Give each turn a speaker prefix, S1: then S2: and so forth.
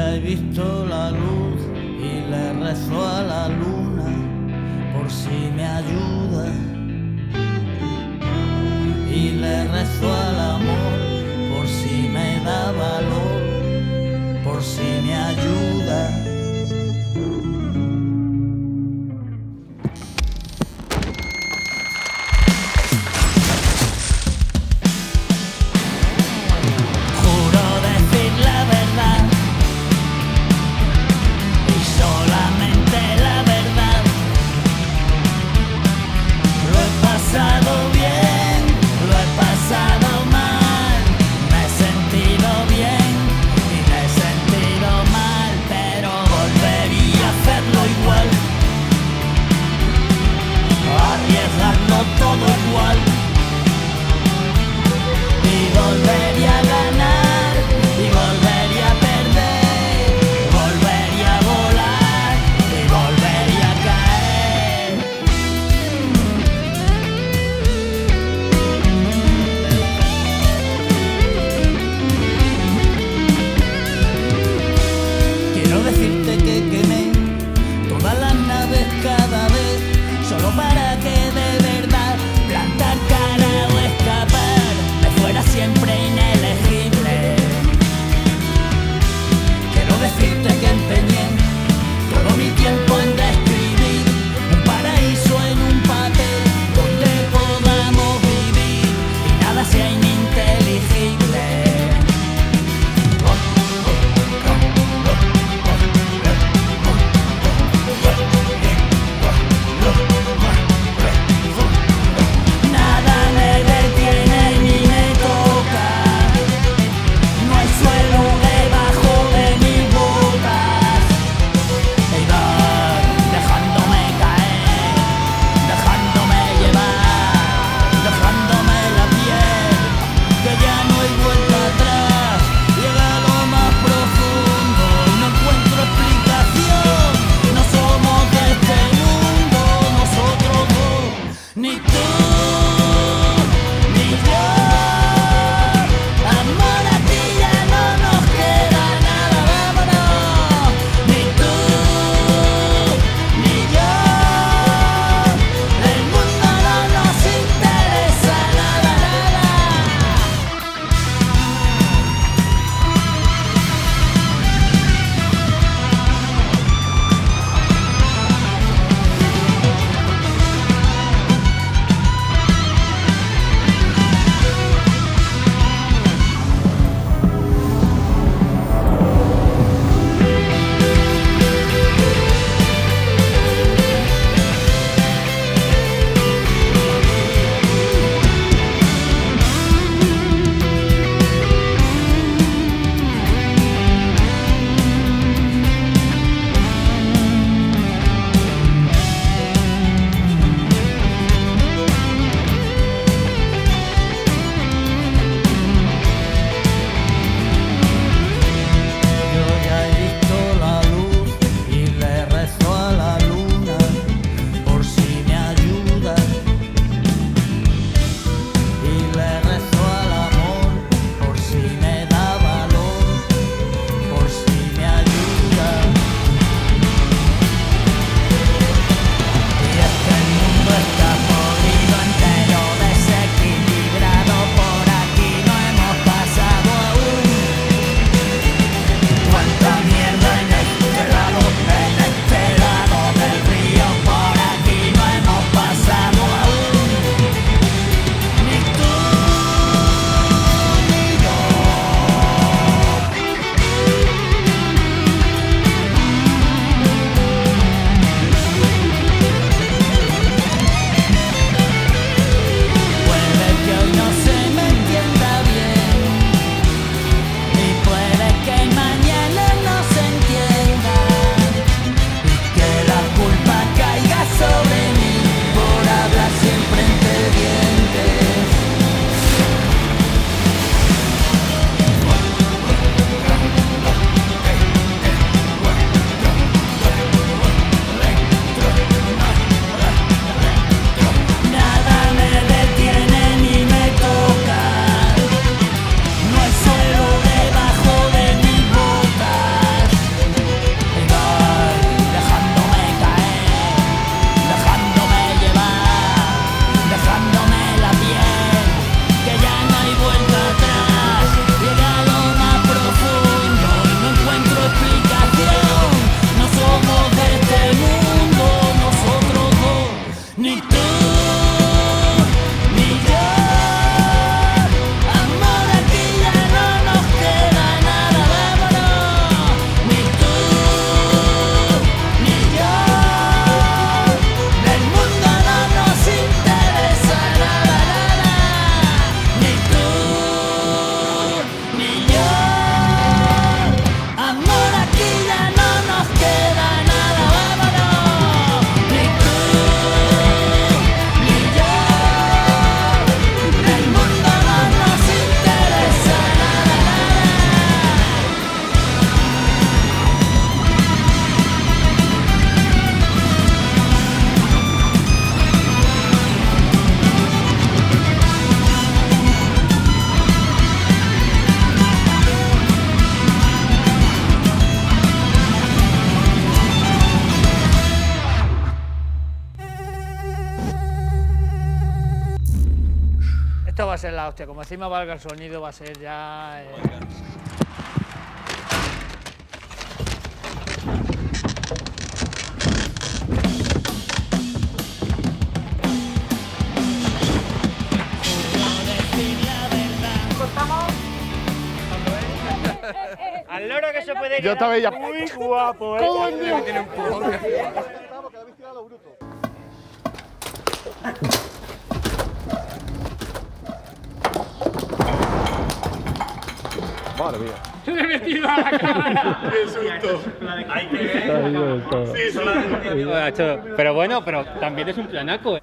S1: he visto la luz y le rezo a la luna por si me ayuda. Y le rezo al amor por si me da valor, por si me ayuda. Bien, lo he pasado mal, me he sentido bien.
S2: va a ser la hostia. Como encima valga el sonido, va a ser ya... Al loro que se puede.
S3: Yo estaba ya.
S4: Muy guapo,
S3: Tiene un pulmón. Madre mía.
S4: Le he metido a la cámara.
S3: ¡Qué susto!
S4: Hay que ver.
S3: Sí, solamente.
S4: Pero bueno, pero también es un planaco.